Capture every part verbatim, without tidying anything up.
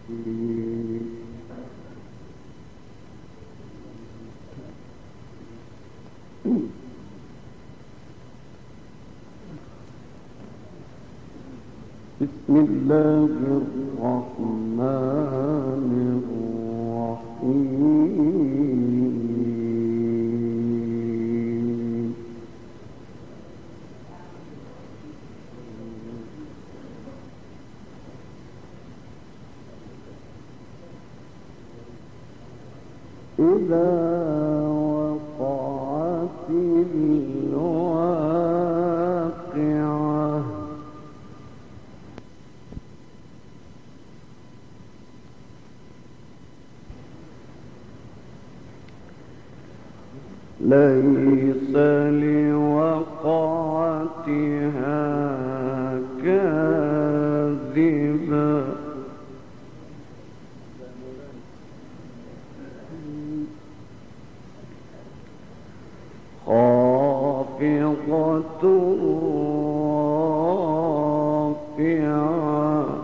بسم الله الرحمن الرحيم. إذا وقعت الواقعة ليس لوقعتها كاذبة خافضة رافعة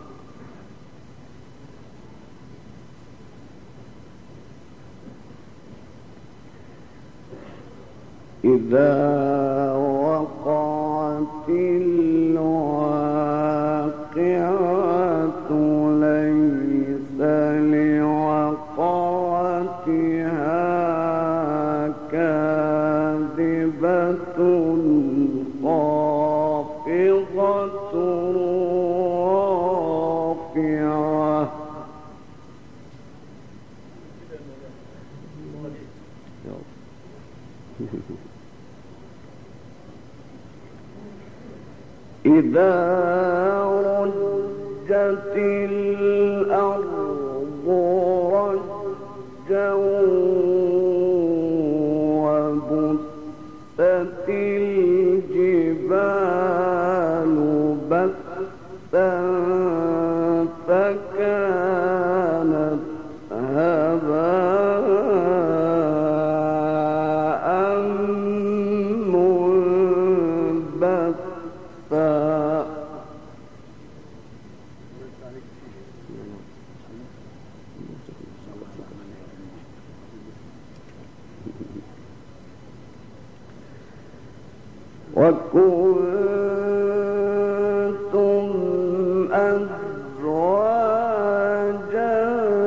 إذا وقعت الواقعة ليس لوقعتها كاذبة خافضة رافعة إذا رجت الأرض رجا وبست الجبال بسا فكانت هباء منبثا وكنتم أزواجا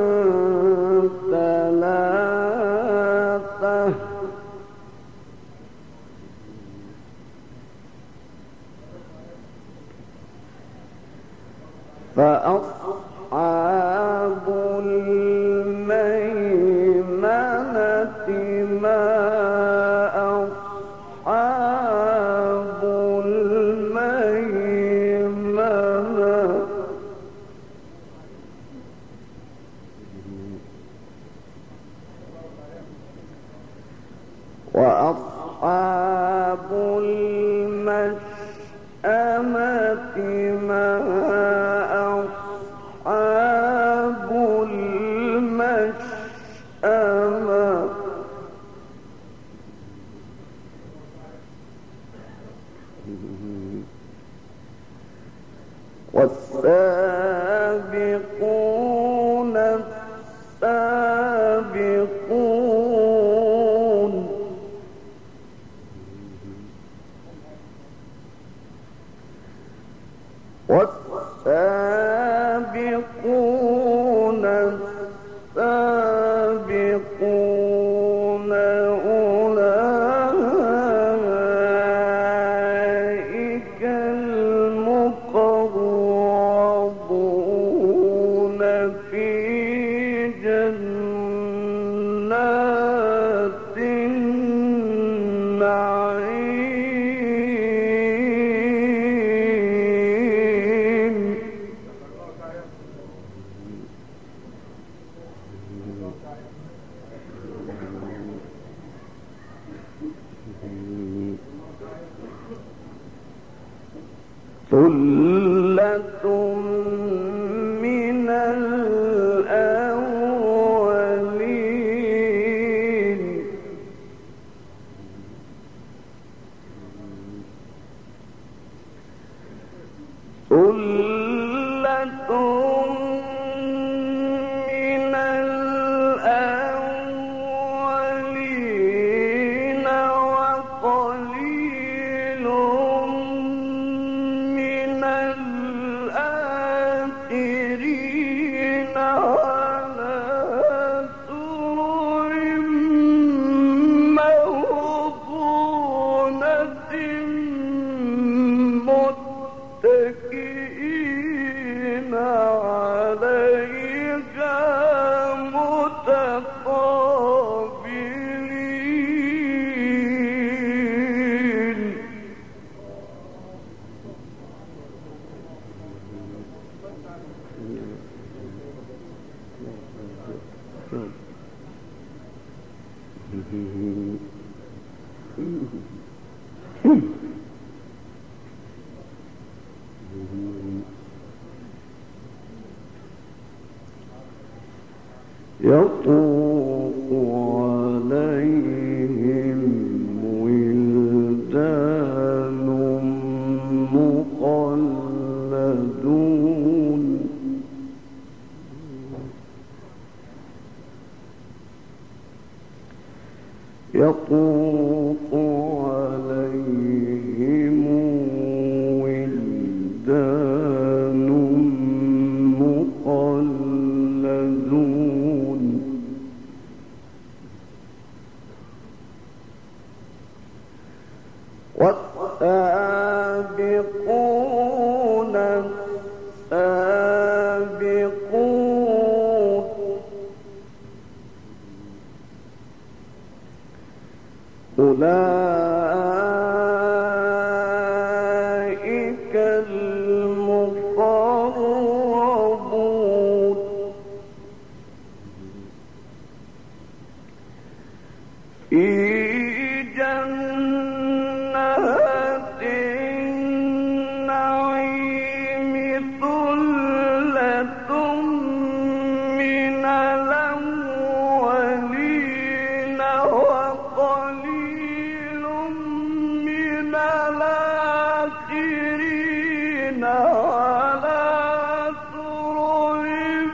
ثلاثة فأصحاب الميمنة ما أصحاب الميمنة وأصحاب المشأمة ما أصحاب المشأمة والسابقون السابقون والسابقون السابقون أولئك المقربون في جنات النعيم. ثلة من الأولين ثلة يطوف عليهم ولدان مخلدون يطوف عليهم ولدان مخلدون والسابقون السابقون أولئك المقربون في جنات النعيم ثلة من الأولين وقليل من الآخرين على سرر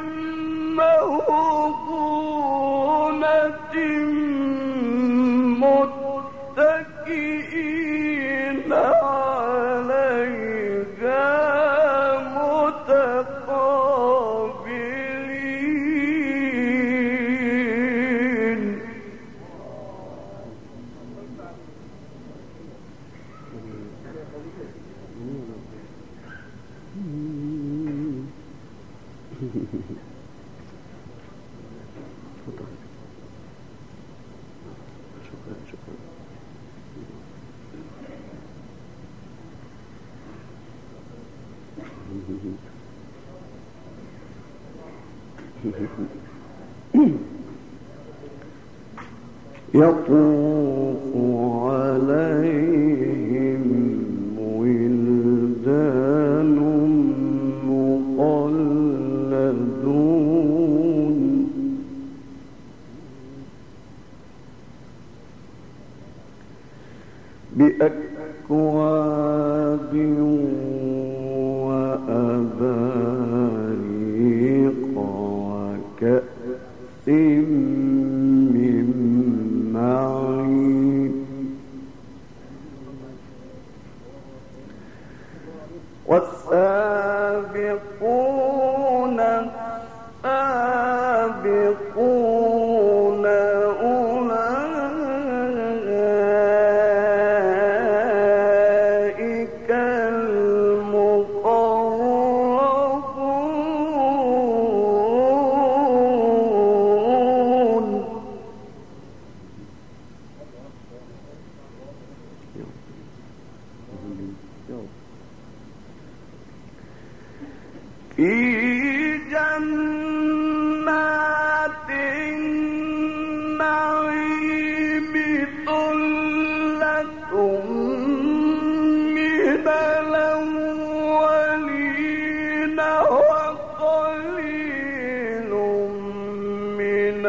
موضونة متكئين عليها متقابلين شكرا شكرا يطوف عليهم ولدان مخلدون بأكواب وأباريق وكأس من معين والسابقون السابقون أولئك المقربون في جنات النعيم ثلة من الأولين وقليل من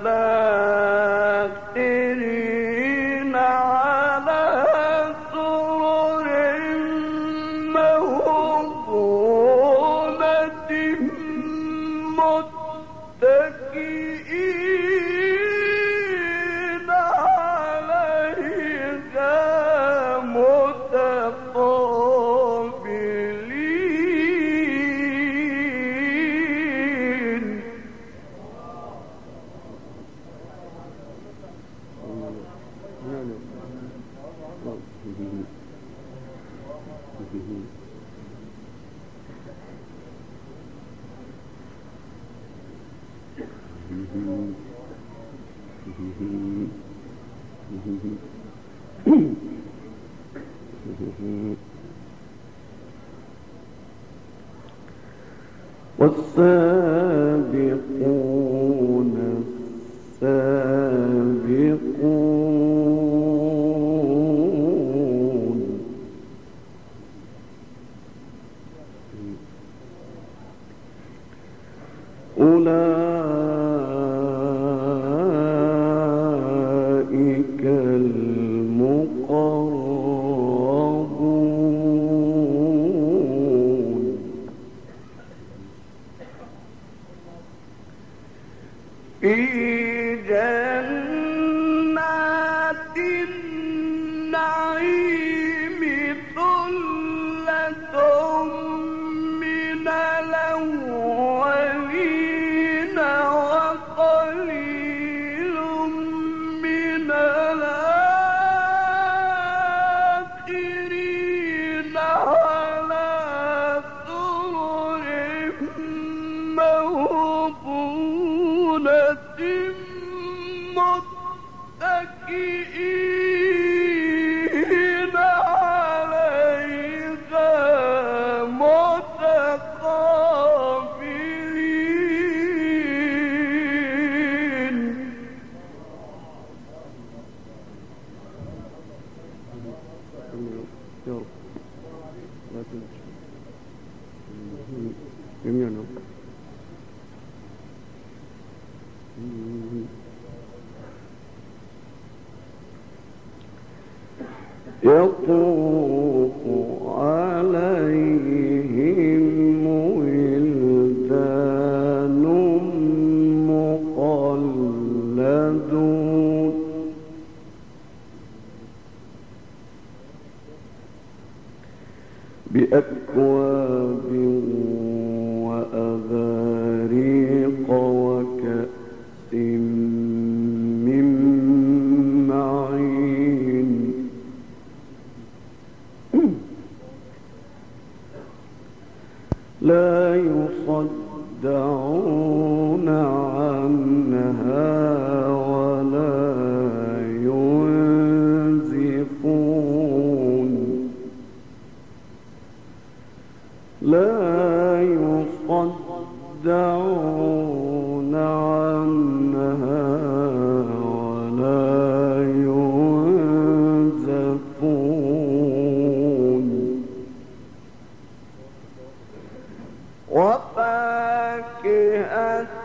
الآخرين على سرر موضونة متكئين عليها متقابلين والسابقون السابقون أولئك يطوف عليهم ولدان مخلدون بأكواب وأباريق وكأس من معين لا يصدعون عنها ولا ينزفون لا يصدعون عنها ولا ينزفون وفاكهة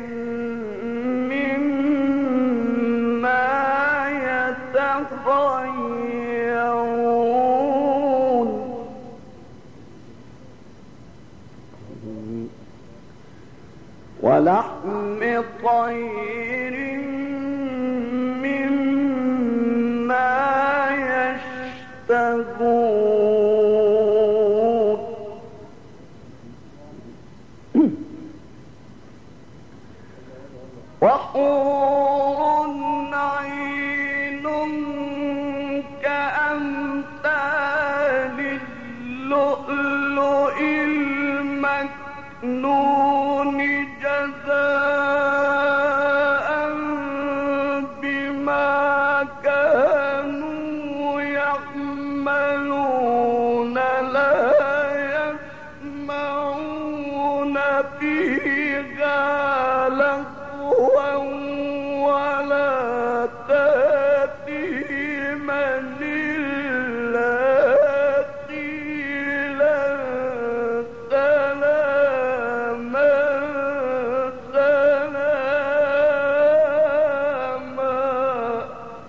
مما يتخيرون ولحم طير مما يشتهون وحور عين كأمثال اللؤلؤ المكنون جزاء بما كانوا يعملون لا يسمعون فيها لغوا ولا تأثيما إلا قيلا سلاما سلاما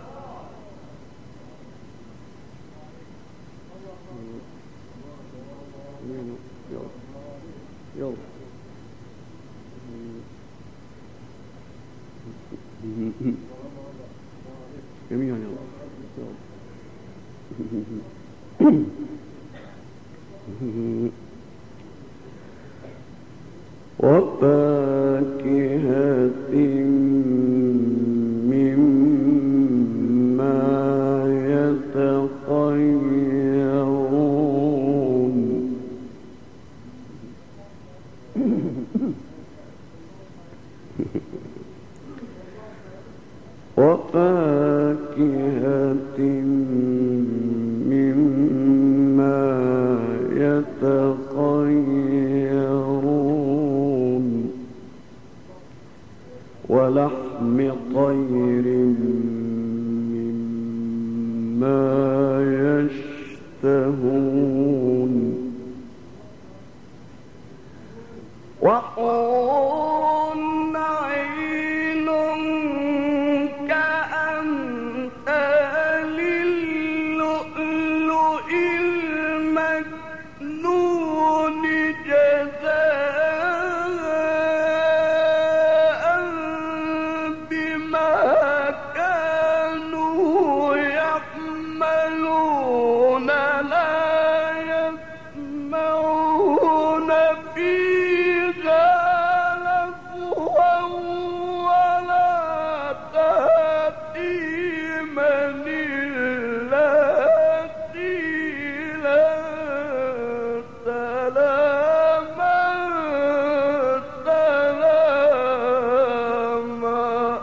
يلا جميعا يلا وفاكهة مما يتخيرون وفاكهة مما يتخيرون ولحم طير مما يشتهون وحور عين كأمثال اللؤلؤ المكنون جزاء بما كانوا يعملون لا يسمعون فيها لغوا ولا تأثيما إلا قيلا سلاما سلاما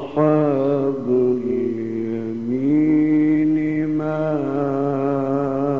وأصحاب اليمين ما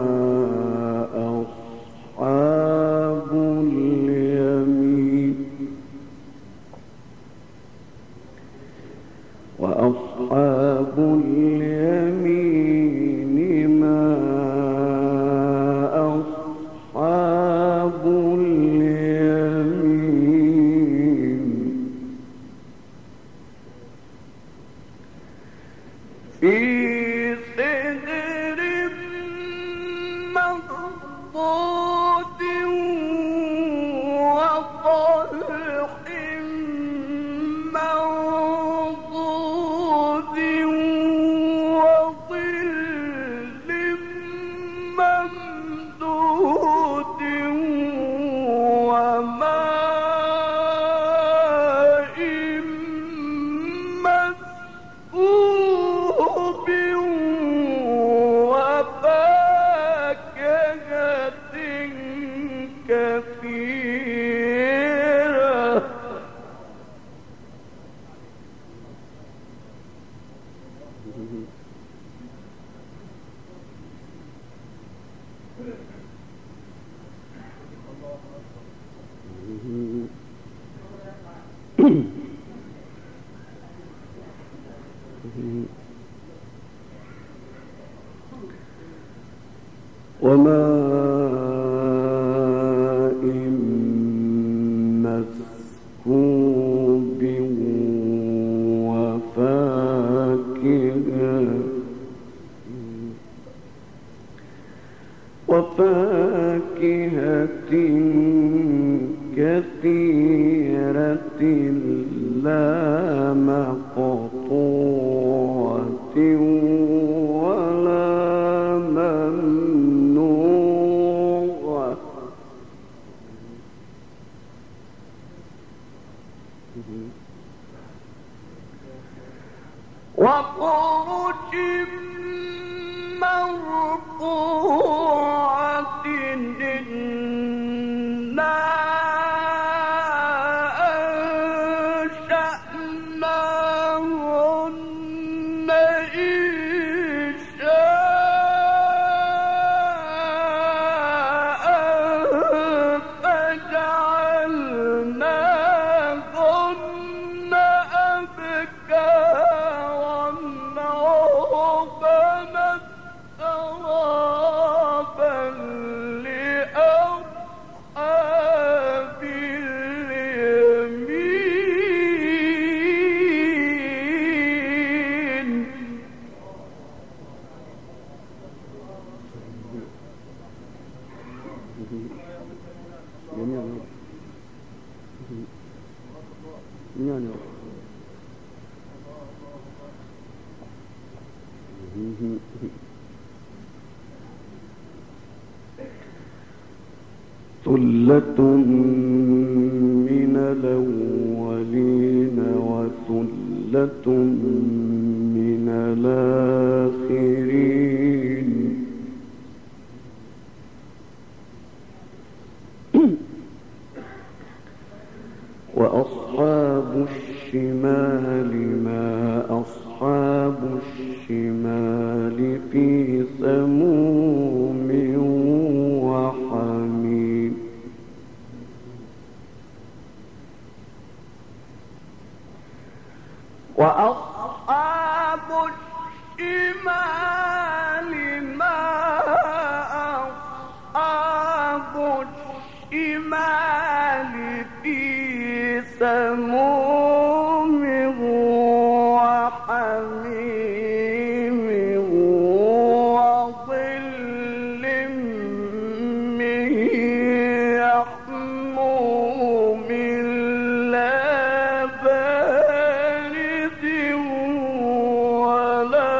وماء مسكوب وفاكهة وفاكهة كثيرة لا مقطوعة ولا ممنوعة وفرش مرفوعة إنا أنشأناهن إنشاء فجعلناهن أبكارا عربا ترابا لأصحاب اليمين ثلة من الأولين وثلة من الآخرين وأصحاب الشمال ما أصحاب الشمال في سموم وحميم وأصحاب الشمال ما أصحاب الشمال في سموم وحميم وظل من يحموم لا بارد ولا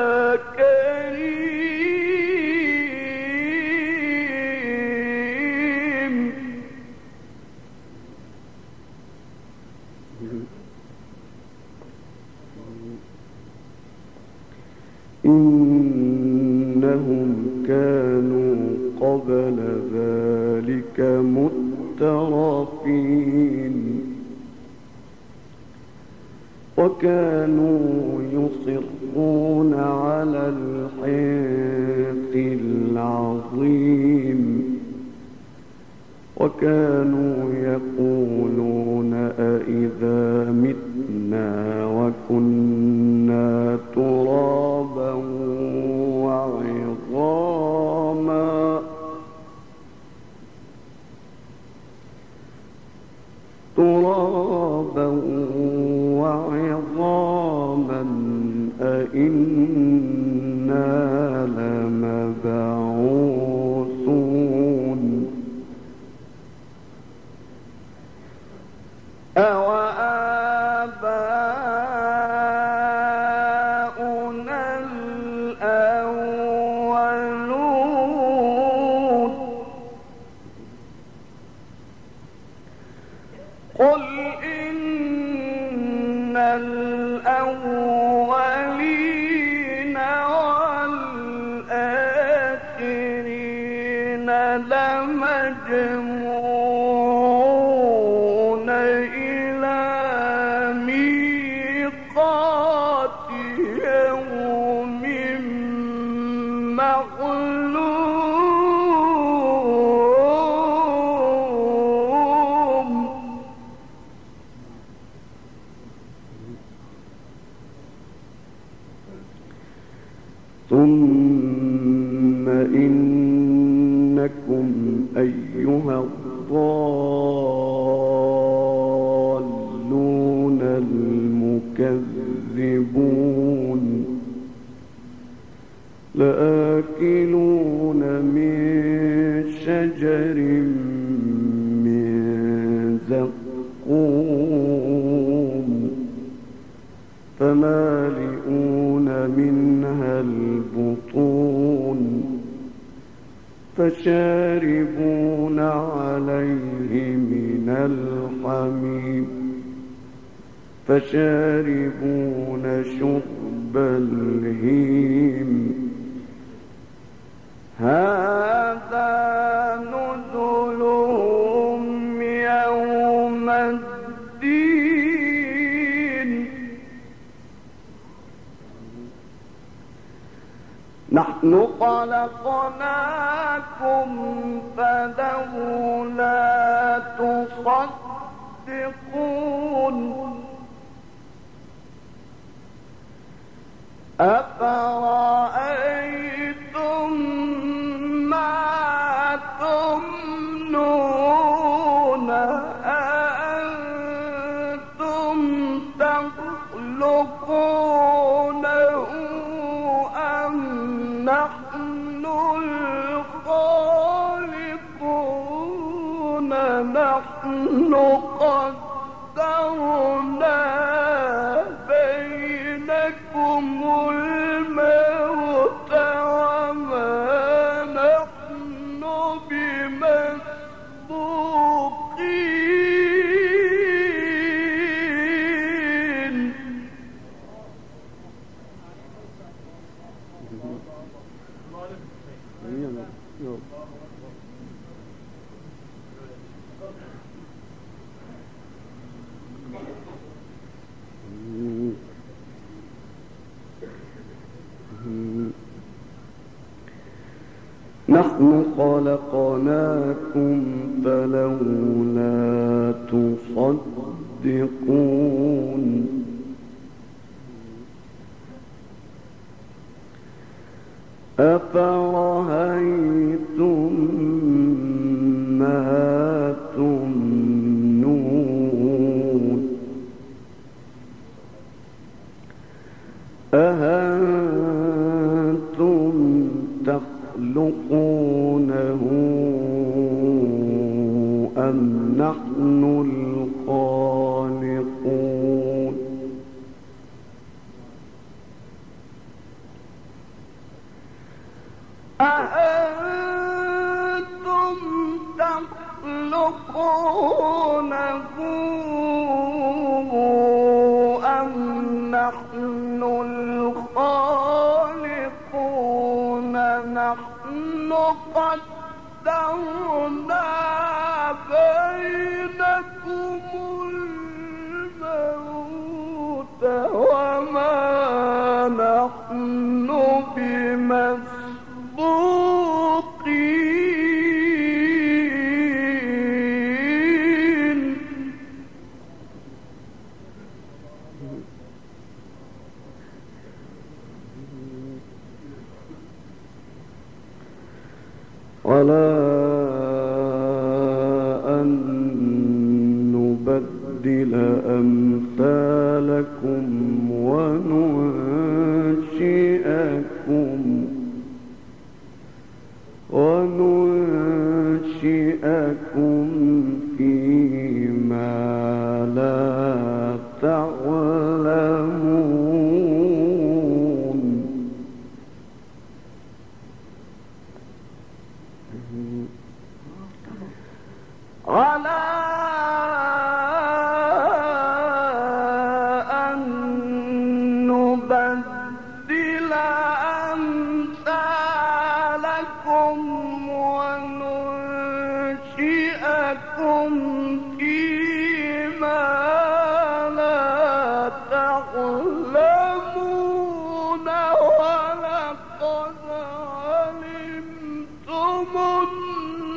كريم إنهم كانوا قبل ذلك مترفين وكانوا يصرون على الحنث العظيم وكانوا يقولون أئذا متنا وكنا ترابا وعظاما ترابا وعظاما أئنا لمبعوثون أوآباؤنا الأولون قل إن الأولين والآخرين لمجموعون إلى ميقات يوم معلوم إنكم أيها الضالون المكذبون لآكلون من شجر من زقوم فمالئون منها البطون فشاربون عليه من الحميم فشاربون شرب الهيم هذا نزلهم يوم الدين نحن خلقناكم فلولا تصدقون أفرأيتم ما تمنون أأنتم تخلقونه أم نحن الخالقون نحن قدرنا بينكم الموت وما نحن بمسبوقين نحن خلقناكم فلولا تصدقون أفرأيتم ما تمنون أأنتم تخلقونه أم نحن الخالقون أأنتم تخلقونه أم نحن الخالقون نحن قدرنا بينكم الموت وما نحن بمسبوقين ولا أن نبدل أمثالكم وننشئكم وننشئكم فيما لا تعلمون على أن نبدل أمثالكم وننشئكم فيما لا تعلمون ولقد علمتم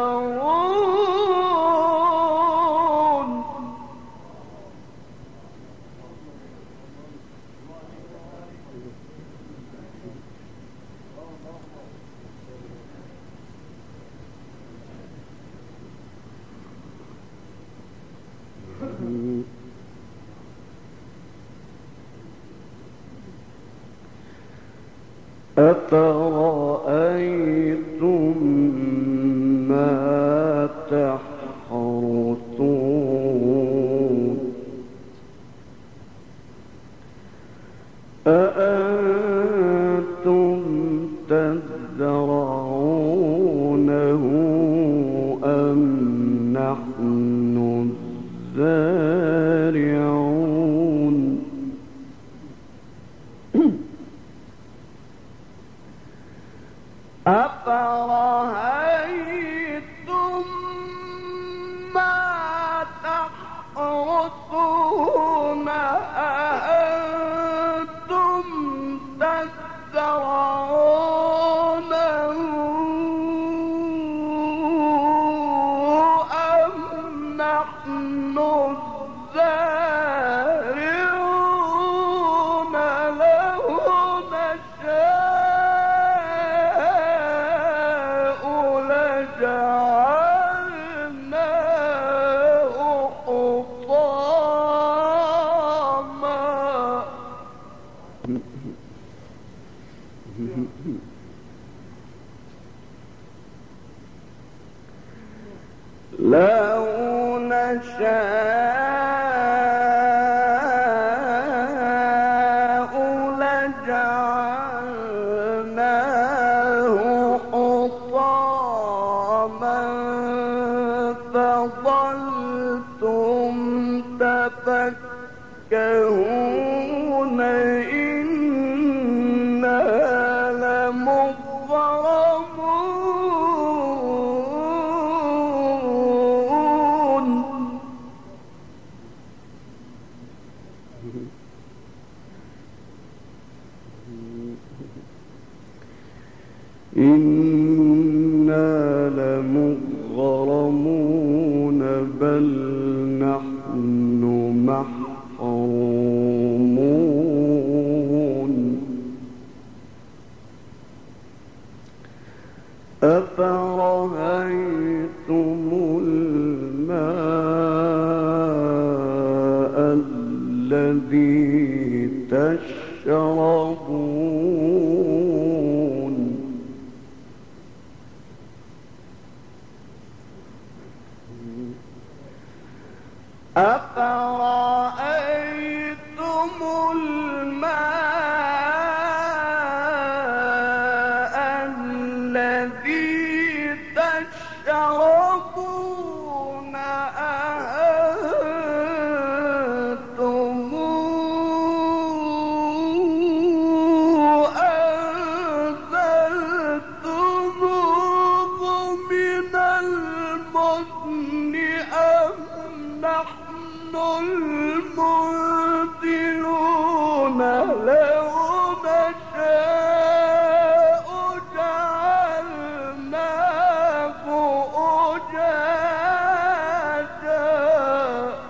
أفرأيتم ما تحرثون أأنتم تزرعونه أم نحن الزارعون أفرأيتم ما تحرثون أأنتم تزرعونه أم نحن الزارعون له نشاء لجعلناه حطاما لو نشاء لجعلناه حطاما فظلتم تفكهون إنا لمغرمون إنا لمغرمون بل نحن محرومون أفرأيتم الماء الذي تشربون أفرأيتم الماء الذي تشربون أأنتم أنزلتموه من المزن أم نحن المنزلون لو نشاء جعلناه أجاجا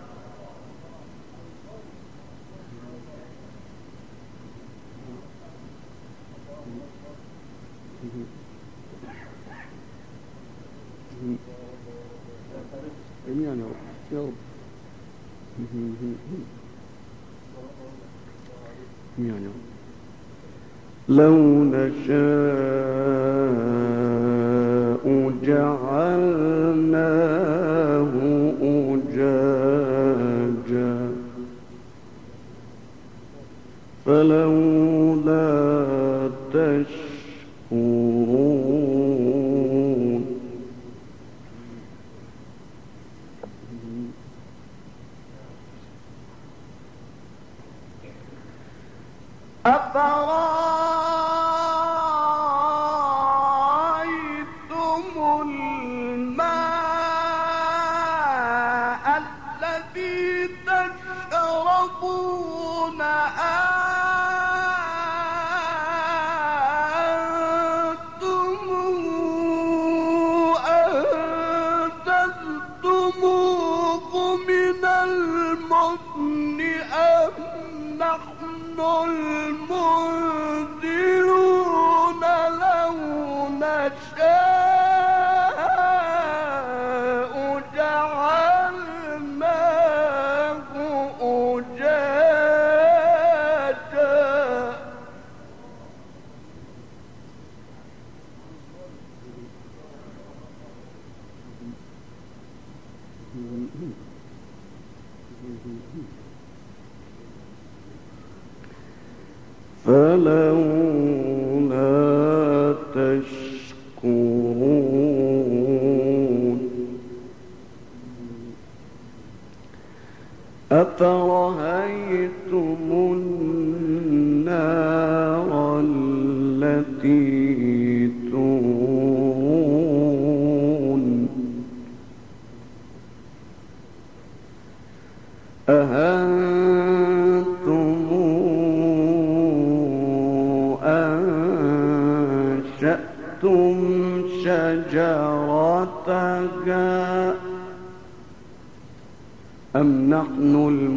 يعني يلا يعني لو نشاء جعلناه أجاجا فلولا تشكرون أفرأيتم الماء الذي تشربون فلولا تشكرون أفرأيتم النار التي تورون أأنتم أنشأتم شجرتها أم نحن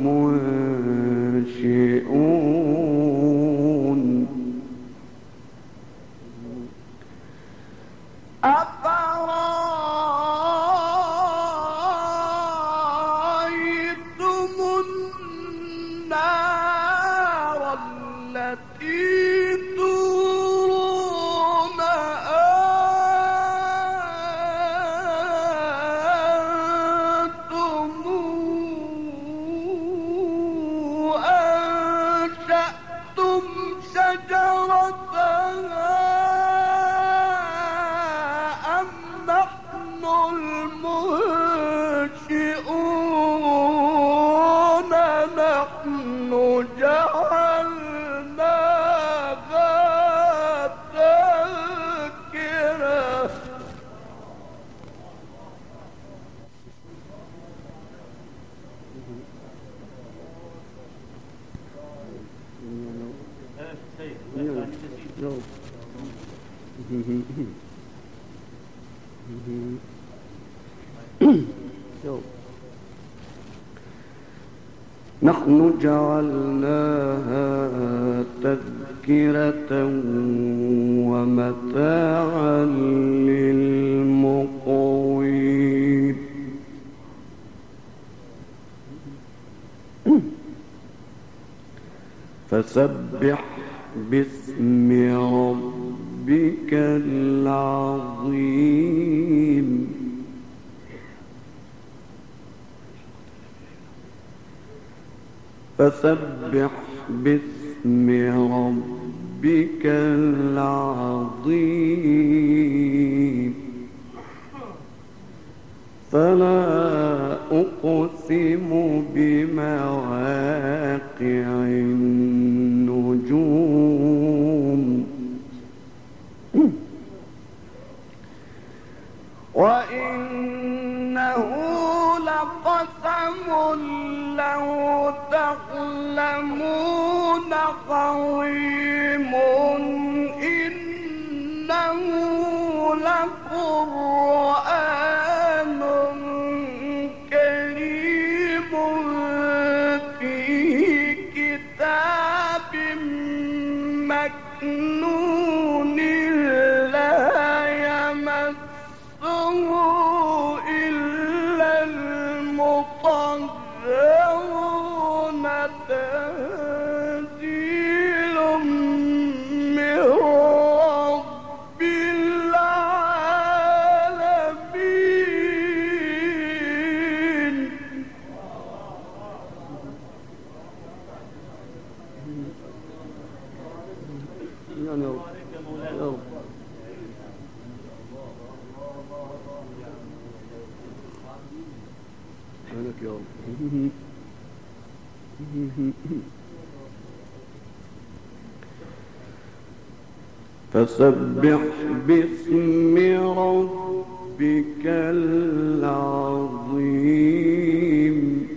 المنشئون أفرأيتم النار التي تورون أأنتم أنشأتم شجرتها أم نحن المنشئون نحن جعلناها تذكرة نحن جعلناها تذكرة ومتاعا للمقوين فسبح باسم ربك العظيم فسبح باسم ربك العظيم فلا أقسم بمواقع النجوم وإنه لقسم لو تعلمون عظيم إنه لقرآن كريم في كتاب مكنون لا يمسه إلا المطهرون تنزيل من رب العالمين يا نور يا رب سبحانك يا رب فسبح باسم ربك العظيم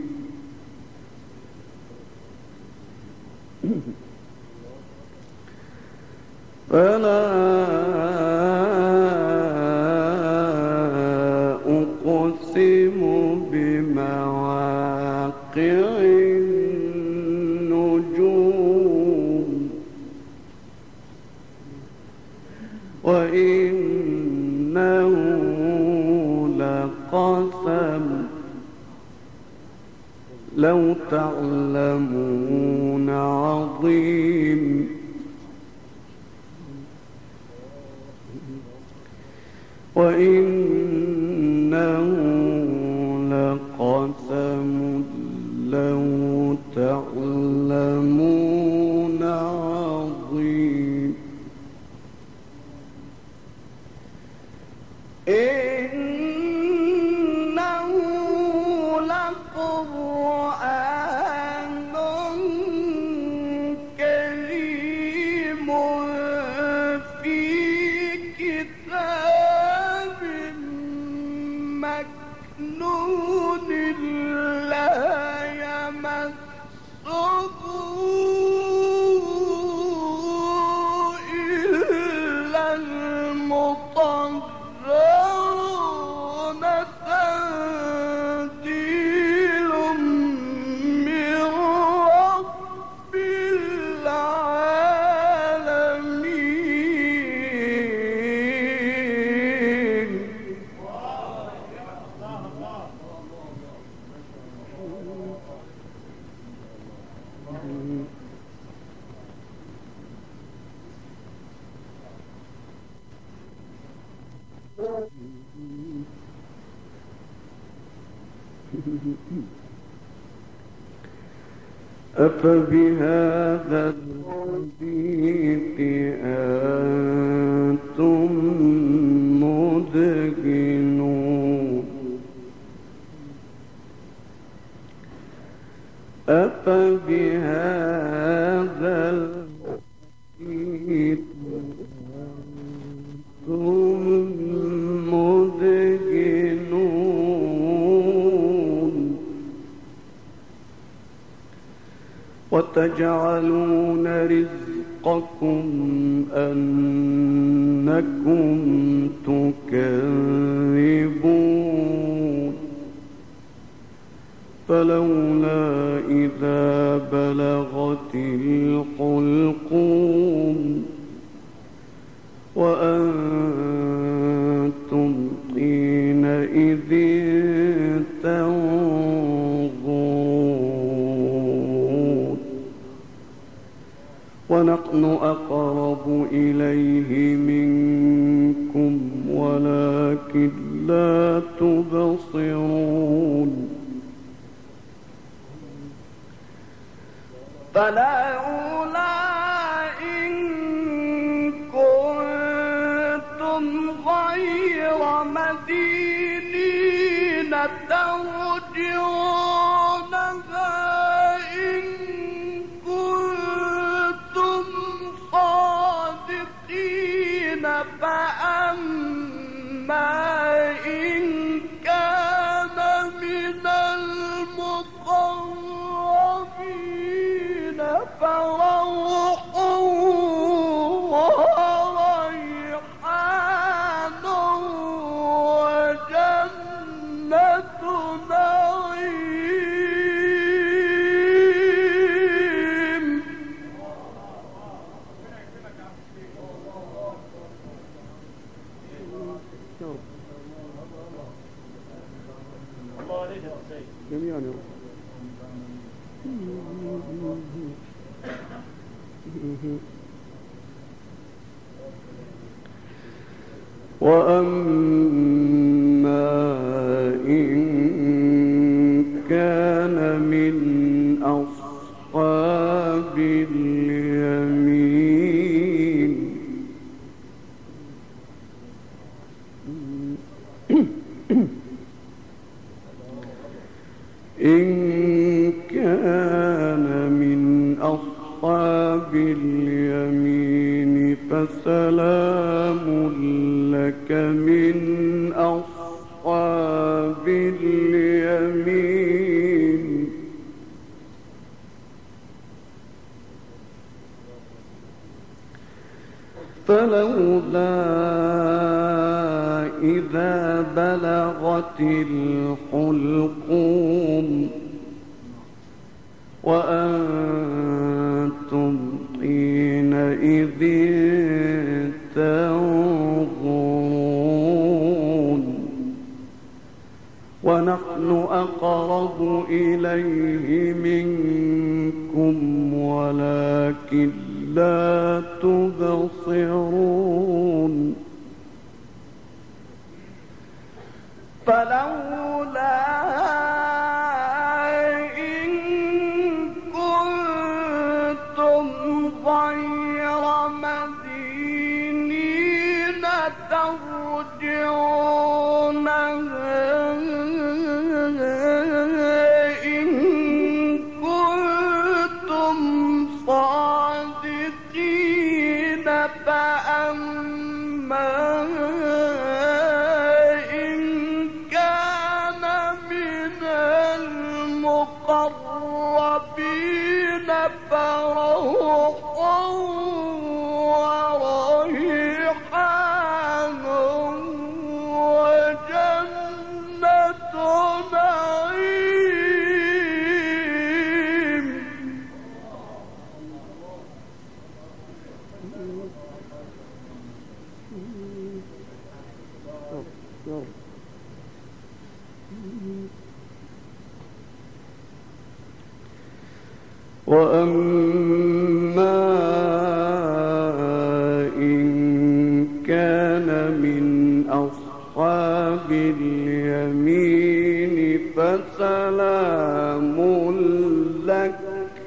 فلا أقسم بمواقع النجوم وإنه لقسم لو تعلمون عظيم وإنه لقسم مكنون لا يمسه إلا المطهرون تنزيل من رب العالمين. أفبهذا الحديث أنتم مدهنون أفبهذا الحديث أنتم مدهنون وتجعلون رزقكم أنكم تكذبون فلولا إذا بلغت الحلقوم وأنتم حينئذ تنظرون ونحن أقرب إليه منكم ولكن لا تبصرون فلولا إن كنتم غير مدينين ترجعونها إن كنتم صادقين فأما إن كان من المقربين فروح وريحان وجنة نعيم. جميعا يا رب. وأما إن كان من أصحاب اليمين إن كان من أصحاب اليمين فسلام لك من أصحاب اليمين فلولا إذا بلغت الحلقوم وأنتم حينئذ تنظرون ونحن أقرب إليه منكم ولكن لا تبصرون فلولا إن كنتم غير مدينين ترجعونها إن كنتم صادقين فأما إن كان وأما إن كان من أصحاب اليمين فسلام لك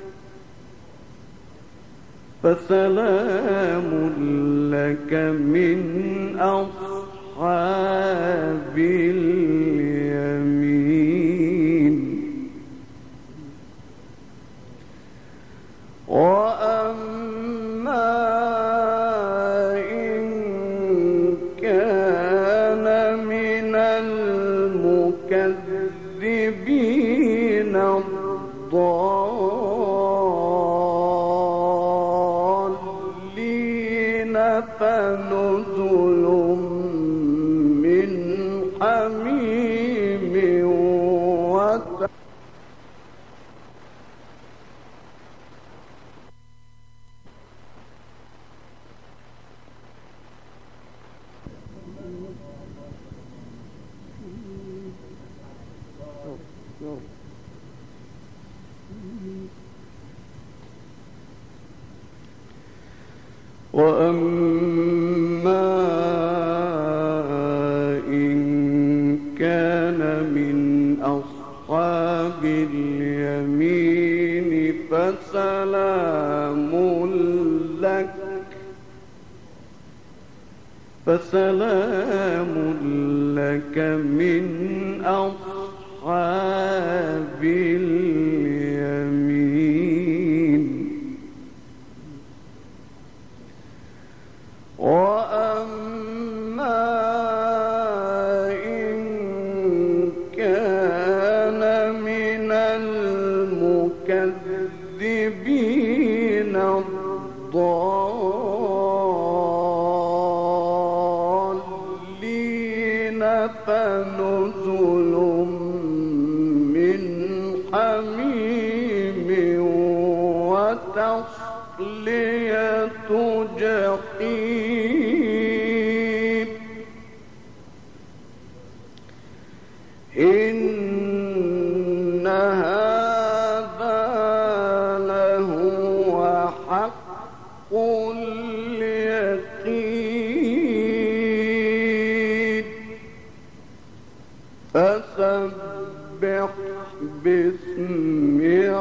فسلام لك من أصحاب اليمين. وأما إن كان من المكذبين الضالين فنزل من حميم وت وأما إن كان من أصحاب اليمين فسلام لك فسلام لك من أصحاب اليمين. وأما إن كان من المكذبين الضالين فنزل من حميم وتصلية جحيم. إن هذا لهو حق اليقين. فسبح باسم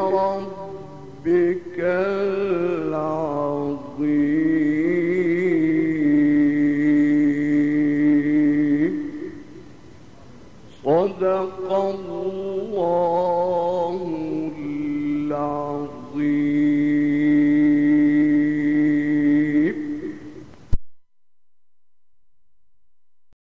ربك العظيم. صدق الله